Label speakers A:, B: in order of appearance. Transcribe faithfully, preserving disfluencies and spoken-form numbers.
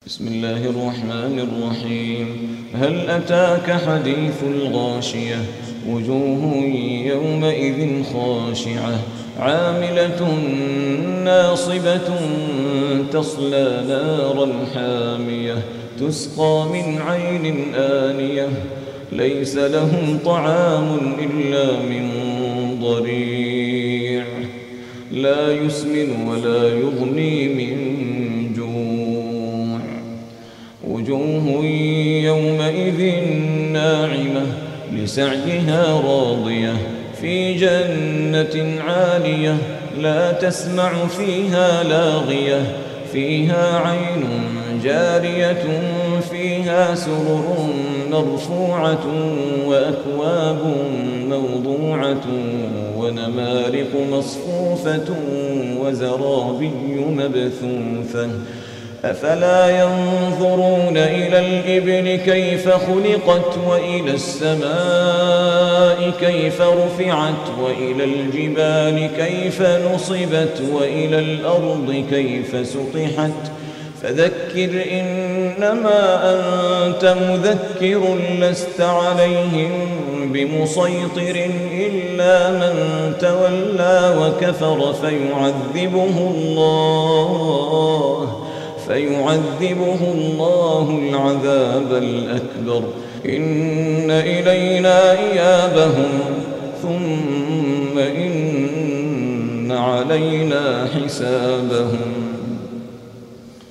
A: بسم الله الرحمن الرحيم. هل أتاك حديث الغاشية؟ وجوه يومئذ خاشعة عاملة ناصبة تصلى نارا حامية تسقى من عين آنية ليس لهم طعام إلا من ضريع لا يسمن ولا يغني من جوع. وجوه يومئذ ناعمة لسعيها راضية في جنة عالية لا تسمع فيها لاغية فيها عين جارية فيها سرر مرفوعة وأكواب موضوعة ونمارق مصفوفة وزرابي مبثوثة. أفلا ينظرون إلى الإبل كيف خلقت وإلى السماء كيف رفعت وإلى الجبال كيف نصبت وإلى الأرض كيف سطحت. فذكر إنما أنت مذكر لست عليهم بمسيطر إلا من تولى وكفر فيعذبه الله فيعذبه الله العذاب الأكبر. إن إلينا إيابهم ثم إن علينا حسابهم.